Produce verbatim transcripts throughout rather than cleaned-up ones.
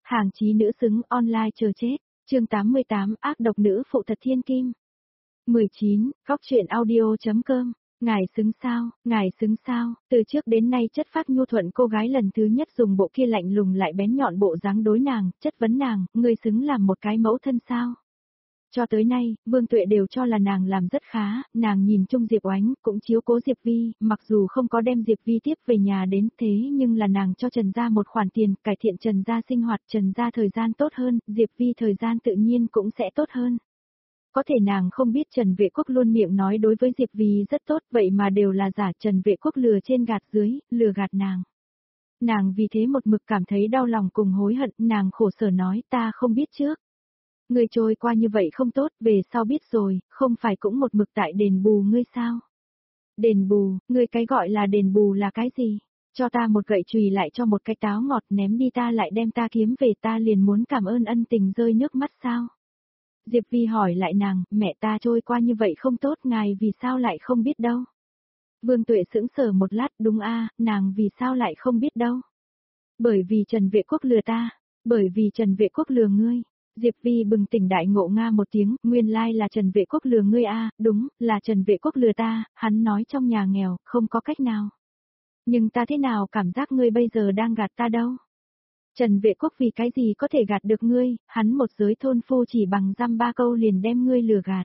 Hàng chí nữ xứng online chờ chết. Chương tám mươi tám ác độc nữ phụ thật thiên kim. mười chín Góc truyện audio.com. Ngài xứng sao, ngài xứng sao, từ trước đến nay chất phác nhu thuận cô gái lần thứ nhất dùng bộ kia lạnh lùng lại bén nhọn bộ dáng đối nàng, chất vấn nàng, ngươi xứng làm một cái mẫu thân sao? Cho tới nay, Vương Tuệ đều cho là nàng làm rất khá, nàng nhìn chung Diệp Oánh, cũng chiếu cố Diệp Vi, mặc dù không có đem Diệp Vi tiếp về nhà đến thế nhưng là nàng cho Trần Gia một khoản tiền, cải thiện Trần Gia sinh hoạt, Trần Gia thời gian tốt hơn, Diệp Vi thời gian tự nhiên cũng sẽ tốt hơn. Có thể nàng không biết Trần Vệ Quốc luôn miệng nói đối với Diệp Vi rất tốt, vậy mà đều là giả, Trần Vệ Quốc lừa trên gạt dưới, lừa gạt nàng. Nàng vì thế một mực cảm thấy đau lòng cùng hối hận, nàng khổ sở nói ta không biết trước. Ngươi trôi qua như vậy không tốt, về sau biết rồi, không phải cũng một mực tại đền bù ngươi sao? Đền bù, ngươi cái gọi là đền bù là cái gì? Cho ta một gậy chùy lại cho một cái táo ngọt ném đi ta lại đem ta kiếm về ta liền muốn cảm ơn ân tình rơi nước mắt sao? Diệp Vi hỏi lại nàng, mẹ ta trôi qua như vậy không tốt ngài vì sao lại không biết đâu? Vương Tuệ sững sờ một lát, đúng a, nàng vì sao lại không biết đâu? Bởi vì Trần Vệ Quốc lừa ta, bởi vì Trần Vệ Quốc lừa ngươi. Diệp Vi bừng tỉnh đại ngộ nga một tiếng, nguyên lai là Trần Vệ Quốc lừa ngươi a, đúng, là Trần Vệ Quốc lừa ta, hắn nói trong nhà nghèo, không có cách nào. Nhưng ta thế nào cảm giác ngươi bây giờ đang gạt ta đâu? Trần Vệ Quốc vì cái gì có thể gạt được ngươi, hắn một giới thôn phu chỉ bằng dăm ba câu liền đem ngươi lừa gạt.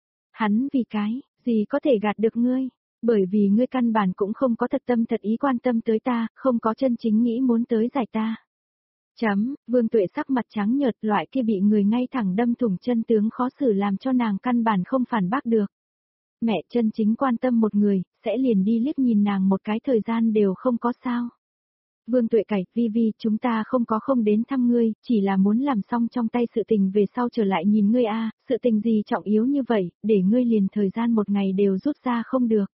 Hắn vì cái, gì có thể gạt được ngươi, bởi vì ngươi căn bản cũng không có thật tâm thật ý quan tâm tới ta, không có chân chính nghĩ muốn tới giải ta. Chấm, Vương Tuệ sắc mặt trắng nhợt, loại kia bị người ngay thẳng đâm thủng chân tướng khó xử làm cho nàng căn bản không phản bác được. Mẹ chân chính quan tâm một người, sẽ liền đi liếc nhìn nàng một cái thời gian đều không có sao. Vương Tuệ cải, Vi Vi, chúng ta không có không đến thăm ngươi, chỉ là muốn làm xong trong tay sự tình về sau trở lại nhìn ngươi a, sự tình gì trọng yếu như vậy, để ngươi liền thời gian một ngày đều rút ra không được.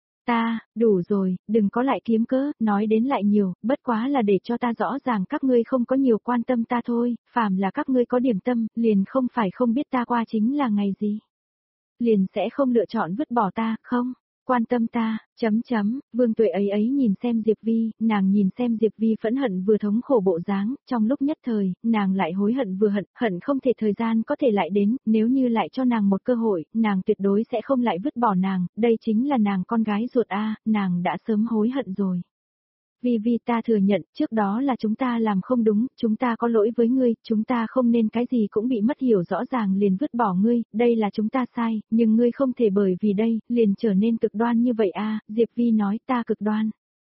Ta, đủ rồi, đừng có lại kiếm cớ, nói đến lại nhiều, bất quá là để cho ta rõ ràng các ngươi không có nhiều quan tâm ta thôi, phàm là các ngươi có điểm tâm, liền không phải không biết ta qua chính là ngày gì. Liền sẽ không lựa chọn vứt bỏ ta, không, quan tâm ta, chấm chấm, Vương Tuệ ấy ấy nhìn xem Diệp Vi, nàng nhìn xem Diệp Vi phẫn hận vừa thống khổ bộ dáng, trong lúc nhất thời, nàng lại hối hận vừa hận, hận không thể thời gian có thể lại đến, nếu như lại cho nàng một cơ hội, nàng tuyệt đối sẽ không lại vứt bỏ nàng, đây chính là nàng con gái ruột a, nàng đã sớm hối hận rồi. Vi Vi ta thừa nhận, trước đó là chúng ta làm không đúng, chúng ta có lỗi với ngươi, chúng ta không nên cái gì cũng bị mất hiểu rõ ràng liền vứt bỏ ngươi, đây là chúng ta sai, nhưng ngươi không thể bởi vì đây, liền trở nên cực đoan như vậy a. Diệp Vi nói ta cực đoan.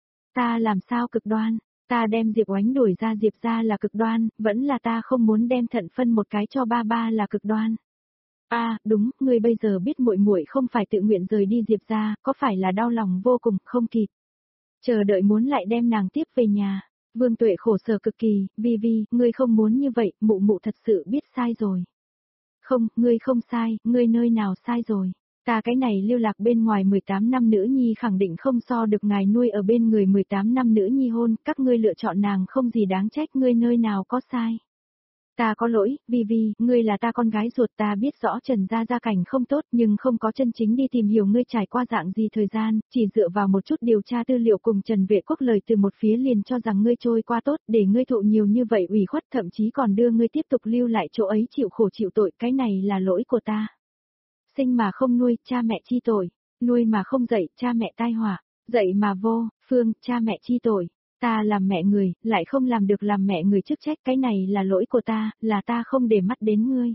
Ta làm sao cực đoan, ta đem Diệp Oánh đuổi ra Diệp ra là cực đoan, vẫn là ta không muốn đem thận phân một cái cho ba ba là cực đoan. A, à, đúng, ngươi bây giờ biết muội muội không phải tự nguyện rời đi Diệp ra, có phải là đau lòng vô cùng, không kịp. Chờ đợi muốn lại đem nàng tiếp về nhà. Vương Tuệ khổ sở cực kỳ, Vi Vi, ngươi không muốn như vậy, mụ mụ thật sự biết sai rồi. Không, ngươi không sai, ngươi nơi nào sai rồi. Ta cái này lưu lạc bên ngoài mười tám năm nữ nhi khẳng định không so được ngài nuôi ở bên người mười tám năm nữ nhi hôn, các ngươi lựa chọn nàng không gì đáng trách, ngươi nơi nào có sai. Ta có lỗi, Vi Vi, ngươi là ta con gái ruột, ta biết rõ Trần gia gia cảnh không tốt nhưng không có chân chính đi tìm hiểu ngươi trải qua dạng gì thời gian, chỉ dựa vào một chút điều tra tư liệu cùng Trần Vệ Quốc lời từ một phía liền cho rằng ngươi trôi qua tốt, để ngươi thụ nhiều như vậy ủy khuất thậm chí còn đưa ngươi tiếp tục lưu lại chỗ ấy chịu khổ chịu tội, cái này là lỗi của ta. Sinh mà không nuôi, cha mẹ chi tội, nuôi mà không dạy, cha mẹ tai họa, dạy mà vô, phương, cha mẹ chi tội. Ta làm mẹ người, lại không làm được làm mẹ người chức trách, cái này là lỗi của ta, là ta không để mắt đến ngươi.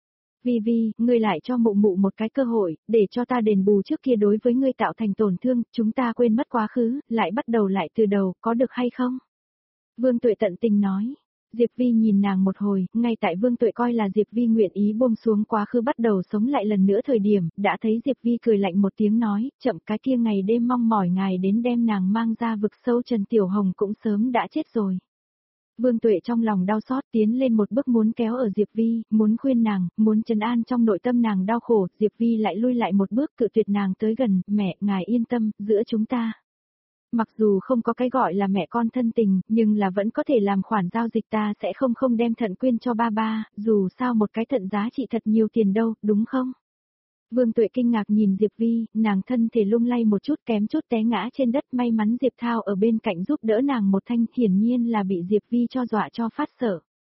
Vi Vi, ngươi lại cho mụ mụ một cái cơ hội, để cho ta đền bù trước kia đối với ngươi tạo thành tổn thương, chúng ta quên mất quá khứ, lại bắt đầu lại từ đầu, có được hay không? Vương Tuệ tận tình nói. Diệp Vi nhìn nàng một hồi, ngay tại Vương Tuệ coi là Diệp Vi nguyện ý buông xuống quá khứ bắt đầu sống lại lần nữa thời điểm, đã thấy Diệp Vi cười lạnh một tiếng nói, chậm cái kia ngày đêm mong mỏi ngài đến đem nàng mang ra vực sâu Trần Tiểu Hồng cũng sớm đã chết rồi. Vương Tuệ trong lòng đau xót tiến lên một bước muốn kéo ở Diệp Vi, muốn khuyên nàng, muốn trấn an trong nội tâm nàng đau khổ, Diệp Vi lại lui lại một bước cự tuyệt nàng tới gần, mẹ, ngài yên tâm, giữa chúng ta. Mặc dù không có cái gọi là mẹ con thân tình, nhưng là vẫn có thể làm khoản giao dịch ta sẽ không không đem thận quyên cho ba ba, dù sao một cái thận giá trị thật nhiều tiền đâu, đúng không? Vương Tuệ kinh ngạc nhìn Diệp Vi, nàng thân thể lung lay một chút kém chút té ngã trên đất, may mắn Diệp Thao ở bên cạnh giúp đỡ nàng một thanh, hiển nhiên là bị Diệp Vi cho dọa cho phát sợ.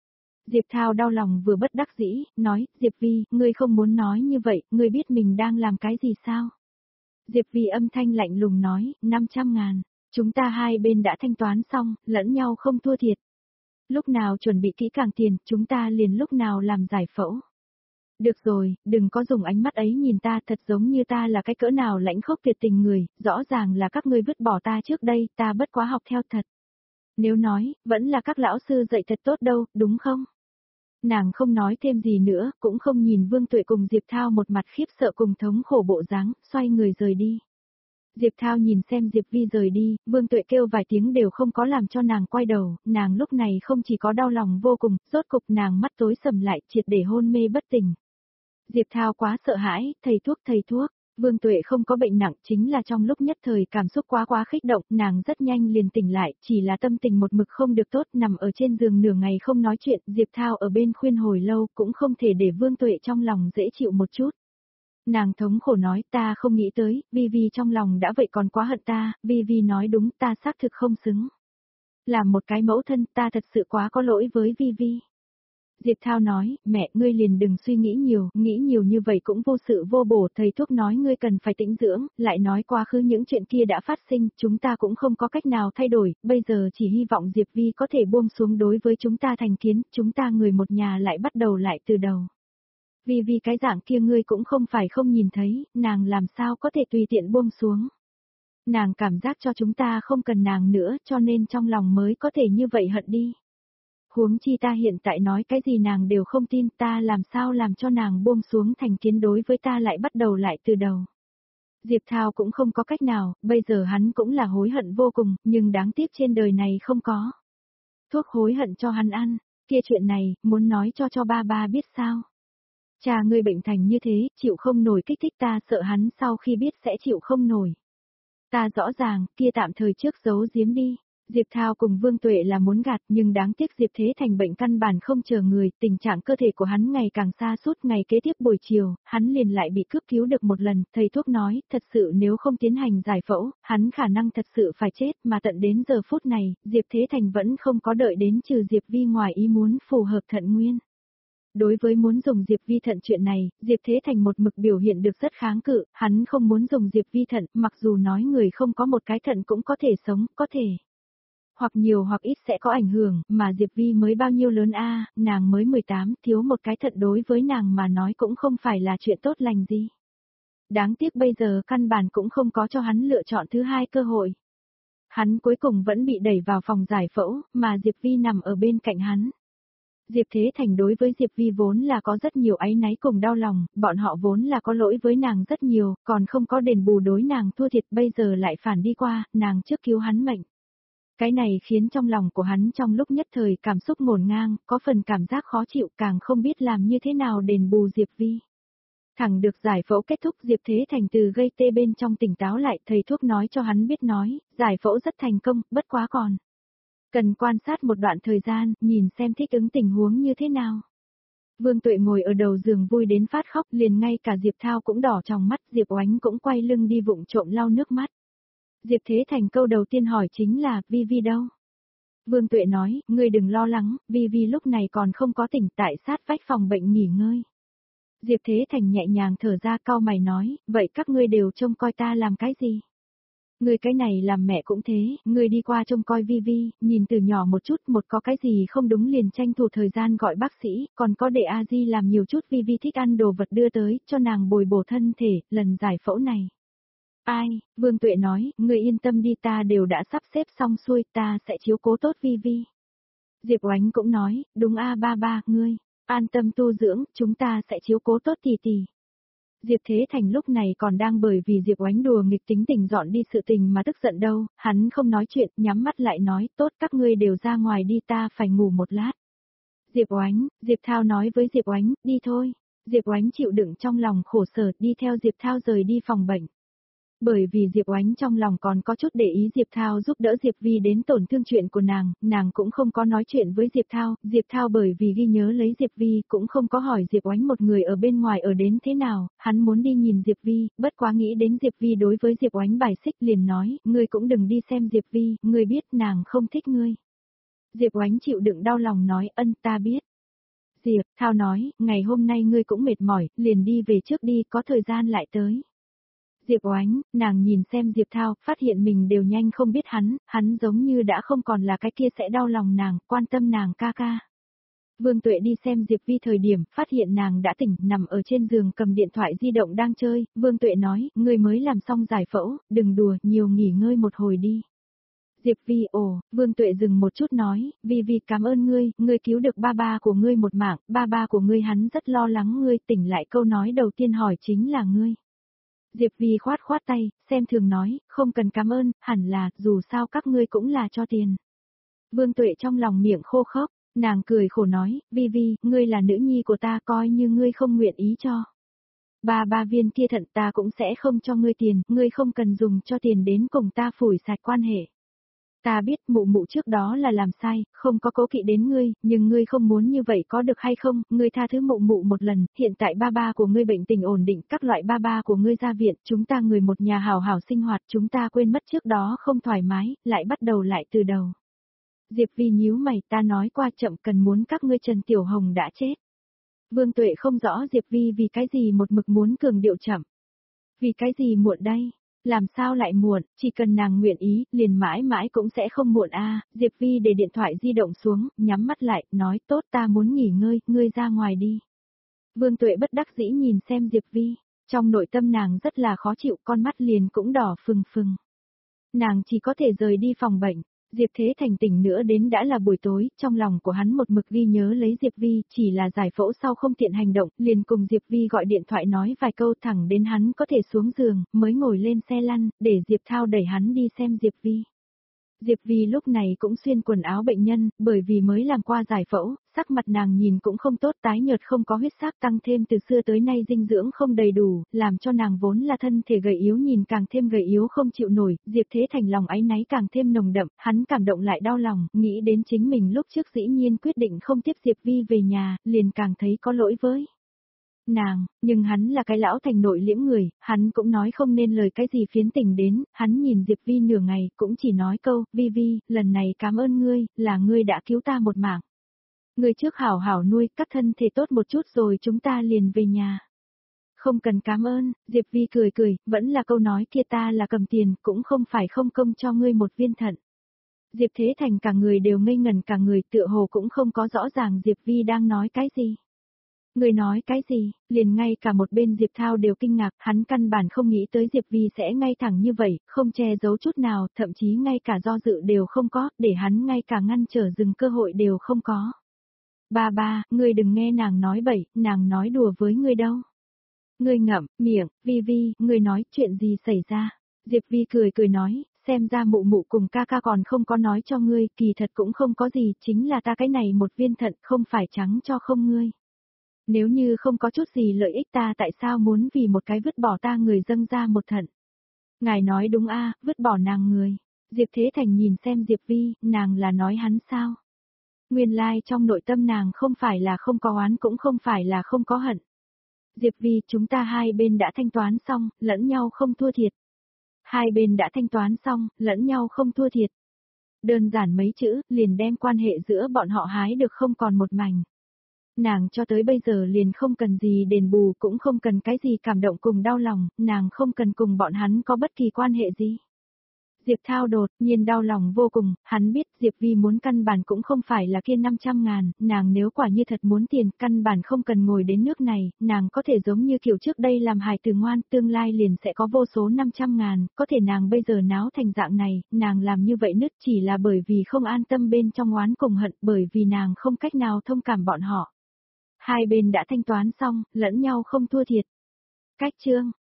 Diệp Thao đau lòng vừa bất đắc dĩ, nói, Diệp Vi, ngươi không muốn nói như vậy, ngươi biết mình đang làm cái gì sao? Diệp Vi âm thanh lạnh lùng nói, năm trăm ngàn, chúng ta hai bên đã thanh toán xong, lẫn nhau không thua thiệt. Lúc nào chuẩn bị kỹ càng tiền, chúng ta liền lúc nào làm giải phẫu. Được rồi, đừng có dùng ánh mắt ấy nhìn ta, thật giống như ta là cái cỡ nào lãnh khốc tuyệt tình người, rõ ràng là các ngươi vứt bỏ ta trước đây, ta bất quá học theo thật. Nếu nói, vẫn là các lão sư dạy thật tốt đâu, đúng không? Nàng không nói thêm gì nữa, cũng không nhìn Vương Tuệ cùng Diệp Thao một mặt khiếp sợ cùng thống khổ bộ dáng, xoay người rời đi. Diệp Thao nhìn xem Diệp Vi rời đi, Vương Tuệ kêu vài tiếng đều không có làm cho nàng quay đầu, nàng lúc này không chỉ có đau lòng vô cùng, rốt cục nàng mắt tối sầm lại, triệt để hôn mê bất tỉnh. Diệp Thao quá sợ hãi, thầy thuốc thầy thuốc, Vương Tuệ không có bệnh nặng, chính là trong lúc nhất thời cảm xúc quá quá kích động, nàng rất nhanh liền tỉnh lại, chỉ là tâm tình một mực không được tốt, nằm ở trên giường nửa ngày không nói chuyện, Diệp Thao ở bên khuyên hồi lâu, cũng không thể để Vương Tuệ trong lòng dễ chịu một chút. Nàng thống khổ nói, ta không nghĩ tới, Vi Vi trong lòng đã vậy còn quá hận ta, Vi Vi nói đúng, ta xác thực không xứng. Làm một cái mẫu thân, ta thật sự quá có lỗi với Vi Vi. Diệp Thao nói, mẹ, ngươi liền đừng suy nghĩ nhiều, nghĩ nhiều như vậy cũng vô sự vô bổ, thầy thuốc nói ngươi cần phải tĩnh dưỡng, lại nói quá khứ những chuyện kia đã phát sinh, chúng ta cũng không có cách nào thay đổi, bây giờ chỉ hy vọng Diệp Vi có thể buông xuống đối với chúng ta thành kiến, chúng ta người một nhà lại bắt đầu lại từ đầu. Vì vì cái dạng kia ngươi cũng không phải không nhìn thấy, nàng làm sao có thể tùy tiện buông xuống. Nàng cảm giác cho chúng ta không cần nàng nữa cho nên trong lòng mới có thể như vậy hận đi. Huống chi ta hiện tại nói cái gì nàng đều không tin, ta làm sao làm cho nàng buông xuống thành kiến đối với ta lại bắt đầu lại từ đầu. Diệp Thao cũng không có cách nào, bây giờ hắn cũng là hối hận vô cùng, nhưng đáng tiếc trên đời này không có thuốc hối hận cho hắn ăn, kia chuyện này, muốn nói cho cho ba ba biết sao. Cha ngươi bệnh thành như thế, chịu không nổi kích thích ta sợ hắn sau khi biết sẽ chịu không nổi. Ta rõ ràng, kia tạm thời trước giấu giếm đi. Diệp Thao cùng Vương Tuệ là muốn gạt nhưng đáng tiếc Diệp Thế Thành bệnh căn bản không chờ người, tình trạng cơ thể của hắn ngày càng xa suốt, ngày kế tiếp buổi chiều, hắn liền lại bị cướp cứu được một lần, thầy thuốc nói, thật sự nếu không tiến hành giải phẫu, hắn khả năng thật sự phải chết, mà tận đến giờ phút này, Diệp Thế Thành vẫn không có đợi đến trừ Diệp Vi ngoài ý muốn phù hợp thận nguyên. Đối với muốn dùng Diệp Vi thận chuyện này, Diệp Thế Thành một mực biểu hiện được rất kháng cự, hắn không muốn dùng Diệp Vi thận, mặc dù nói người không có một cái thận cũng có thể sống, có thể. Hoặc nhiều hoặc ít sẽ có ảnh hưởng, mà Diệp Vi mới bao nhiêu lớn a, nàng mới mười tám, thiếu một cái thận đối với nàng mà nói cũng không phải là chuyện tốt lành gì. Đáng tiếc bây giờ căn bản cũng không có cho hắn lựa chọn thứ hai cơ hội. Hắn cuối cùng vẫn bị đẩy vào phòng giải phẫu, mà Diệp Vi nằm ở bên cạnh hắn. Diệp Thế Thành đối với Diệp Vi vốn là có rất nhiều áy náy cùng đau lòng, bọn họ vốn là có lỗi với nàng rất nhiều, còn không có đền bù đối nàng thua thiệt bây giờ lại phản đi qua, nàng trước cứu hắn mệnh. Cái này khiến trong lòng của hắn trong lúc nhất thời cảm xúc ngổn ngang, có phần cảm giác khó chịu càng không biết làm như thế nào đền bù Diệp Vi. Thẳng được giải phẫu kết thúc Diệp Thế Thành từ gây tê bên trong tỉnh táo lại, thầy thuốc nói cho hắn biết nói, giải phẫu rất thành công, bất quá còn. Cần quan sát một đoạn thời gian, nhìn xem thích ứng tình huống như thế nào. Vương Tuệ ngồi ở đầu giường vui đến phát khóc, liền ngay cả Diệp Thao cũng đỏ trong mắt, Diệp Oánh cũng quay lưng đi vụng trộm lau nước mắt. Diệp Thế Thành câu đầu tiên hỏi chính là, Vi Vi đâu? Vương Tuệ nói, ngươi đừng lo lắng, Vi Vi lúc này còn không có tỉnh tại sát vách phòng bệnh nghỉ ngơi. Diệp Thế Thành nhẹ nhàng thở ra cau mày nói, vậy các ngươi đều trông coi ta làm cái gì? Ngươi cái này làm mẹ cũng thế, ngươi đi qua trông coi Vi Vi, nhìn từ nhỏ một chút, một có cái gì không đúng liền tranh thủ thời gian gọi bác sĩ, còn có để A Di làm nhiều chút Vi Vi thích ăn đồ vật đưa tới, cho nàng bồi bổ thân thể, lần giải phẫu này. Ai, Vương Tuệ nói, ngươi yên tâm đi ta đều đã sắp xếp xong xuôi, ta sẽ chiếu cố tốt Vi Vi. Diệp Oánh cũng nói, đúng a ba ba, ngươi, an tâm tu dưỡng, chúng ta sẽ chiếu cố tốt tỷ tỷ. Diệp Thế Thành lúc này còn đang bởi vì Diệp Oánh đùa nghịch tính tình dọn đi sự tình mà tức giận đâu, hắn không nói chuyện, nhắm mắt lại nói, tốt các ngươi đều ra ngoài đi ta phải ngủ một lát. Diệp Oánh, Diệp Thao nói với Diệp Oánh, đi thôi. Diệp Oánh chịu đựng trong lòng khổ sở đi theo Diệp Thao rời đi phòng bệnh. Bởi vì Diệp Oánh trong lòng còn có chút để ý Diệp Thao giúp đỡ Diệp Vi đến tổn thương chuyện của nàng, nàng cũng không có nói chuyện với Diệp Thao, Diệp Thao bởi vì ghi nhớ lấy Diệp Vi cũng không có hỏi Diệp Oánh một người ở bên ngoài ở đến thế nào, hắn muốn đi nhìn Diệp Vi, bất quá nghĩ đến Diệp Vi đối với Diệp Oánh bài xích liền nói, ngươi cũng đừng đi xem Diệp Vi, ngươi biết nàng không thích ngươi. Diệp Oánh chịu đựng đau lòng nói, ân ta biết. Diệp Thao nói, ngày hôm nay ngươi cũng mệt mỏi, liền đi về trước đi, có thời gian lại tới. Diệp Oánh, nàng nhìn xem Diệp Thao, phát hiện mình đều nhanh không biết hắn, hắn giống như đã không còn là cái kia sẽ đau lòng nàng, quan tâm nàng ca ca. Vương Tuệ đi xem Diệp Vi thời điểm, phát hiện nàng đã tỉnh, nằm ở trên giường cầm điện thoại di động đang chơi, Vương Tuệ nói, ngươi mới làm xong giải phẫu, đừng đùa, nhiều nghỉ ngơi một hồi đi. Diệp Vi, ồ, Vương Tuệ dừng một chút nói, Vi Vi cảm ơn ngươi, ngươi cứu được ba ba của ngươi một mạng, ba ba của ngươi hắn rất lo lắng ngươi, tỉnh lại câu nói đầu tiên hỏi chính là ngươi. Diệp Vi khoát khoát tay, xem thường nói, không cần cảm ơn, hẳn là, dù sao các ngươi cũng là cho tiền. Vương Tuệ trong lòng miệng khô khốc, nàng cười khổ nói, Vi Vi, ngươi là nữ nhi của ta coi như ngươi không nguyện ý cho. Ba ba viên kia thận ta cũng sẽ không cho ngươi tiền, ngươi không cần dùng cho tiền đến cùng ta phủi sạch quan hệ. Ta biết mụ mụ trước đó là làm sai, không có cố kỵ đến ngươi, nhưng ngươi không muốn như vậy có được hay không, ngươi tha thứ mụ mụ một lần, hiện tại ba ba của ngươi bệnh tình ổn định, các loại ba ba của ngươi ra viện, chúng ta người một nhà hào hào sinh hoạt, chúng ta quên mất trước đó không thoải mái, lại bắt đầu lại từ đầu. Diệp Vi nhíu mày, ta nói qua chậm cần muốn các ngươi Trần Tiểu Hồng đã chết. Vương Tuệ không rõ Diệp Vi vì cái gì một mực muốn cường điệu chậm. Vì cái gì muộn đây? Làm sao lại muộn, chỉ cần nàng nguyện ý, liền mãi mãi cũng sẽ không muộn a. Diệp Vi để điện thoại di động xuống, nhắm mắt lại, nói tốt ta muốn nghỉ ngơi, ngươi ra ngoài đi. Vương Tuệ bất đắc dĩ nhìn xem Diệp Vi, trong nội tâm nàng rất là khó chịu, con mắt liền cũng đỏ phừng phừng. Nàng chỉ có thể rời đi phòng bệnh. Diệp Thế Thành tỉnh nữa đến đã là buổi tối, trong lòng của hắn một mực ghi nhớ lấy Diệp Vi, chỉ là giải phẫu sau không tiện hành động, liền cùng Diệp Vi gọi điện thoại nói vài câu thẳng đến hắn có thể xuống giường, mới ngồi lên xe lăn, để Diệp Thao đẩy hắn đi xem Diệp Vi. Diệp Vi lúc này cũng xuyên quần áo bệnh nhân, bởi vì mới làm qua giải phẫu, sắc mặt nàng nhìn cũng không tốt, tái nhợt không có huyết sắc, tăng thêm từ xưa tới nay dinh dưỡng không đầy đủ, làm cho nàng vốn là thân thể gầy yếu nhìn càng thêm gầy yếu không chịu nổi, Diệp Thế Thành lòng áy náy càng thêm nồng đậm, hắn cảm động lại đau lòng, nghĩ đến chính mình lúc trước dĩ nhiên quyết định không tiếp Diệp Vi về nhà, liền càng thấy có lỗi với nàng, nhưng hắn là cái lão thành nội liễm người, hắn cũng nói không nên lời cái gì phiến tình đến, hắn nhìn Diệp Vi nửa ngày, cũng chỉ nói câu, Vi Vi, lần này cảm ơn ngươi, là ngươi đã cứu ta một mạng. Ngươi trước hảo hảo nuôi, các thân thể tốt một chút rồi chúng ta liền về nhà. Không cần cảm ơn, Diệp Vi cười cười, vẫn là câu nói kia ta là cầm tiền, cũng không phải không công cho ngươi một viên thận. Diệp Thế Thành cả người đều ngây ngần cả người tựa hồ cũng không có rõ ràng Diệp Vi đang nói cái gì. Người nói cái gì, liền ngay cả một bên Diệp Thao đều kinh ngạc, hắn căn bản không nghĩ tới Diệp Vi sẽ ngay thẳng như vậy, không che giấu chút nào, thậm chí ngay cả do dự đều không có, để hắn ngay cả ngăn trở dừng cơ hội đều không có. Ba ba, ngươi đừng nghe nàng nói bậy, nàng nói đùa với ngươi đâu. Ngươi ngậm, miệng, Vi Vi, ngươi nói chuyện gì xảy ra. Diệp Vi cười cười nói, xem ra mụ mụ cùng ca ca còn không có nói cho ngươi, kỳ thật cũng không có gì, chính là ta cái này một viên thận không phải trắng cho không ngươi. Nếu như không có chút gì lợi ích ta tại sao muốn vì một cái vứt bỏ ta người dâng ra một thận. Ngài nói đúng a, vứt bỏ nàng người. Diệp Thế Thành nhìn xem Diệp Vi, nàng là nói hắn sao? Nguyên lai like trong nội tâm nàng không phải là không có oán cũng không phải là không có hận. Diệp Vi, chúng ta hai bên đã thanh toán xong, lẫn nhau không thua thiệt. Hai bên đã thanh toán xong, lẫn nhau không thua thiệt. Đơn giản mấy chữ, liền đem quan hệ giữa bọn họ hái được không còn một mảnh. Nàng cho tới bây giờ liền không cần gì đền bù, cũng không cần cái gì cảm động cùng đau lòng, nàng không cần cùng bọn hắn có bất kỳ quan hệ gì. Diệp Thao đột nhiên đau lòng vô cùng, hắn biết Diệp Vi muốn căn bản cũng không phải là kia năm trăm ngàn, nàng nếu quả như thật muốn tiền, căn bản không cần ngồi đến nước này, nàng có thể giống như kiểu trước đây làm hài từ ngoan, tương lai liền sẽ có vô số năm trăm ngàn, có thể nàng bây giờ náo thành dạng này, nàng làm như vậy nứt chỉ là bởi vì không an tâm bên trong oán cùng hận, bởi vì nàng không cách nào thông cảm bọn họ. Hai bên đã thanh toán xong, lẫn nhau không thua thiệt. Cách chương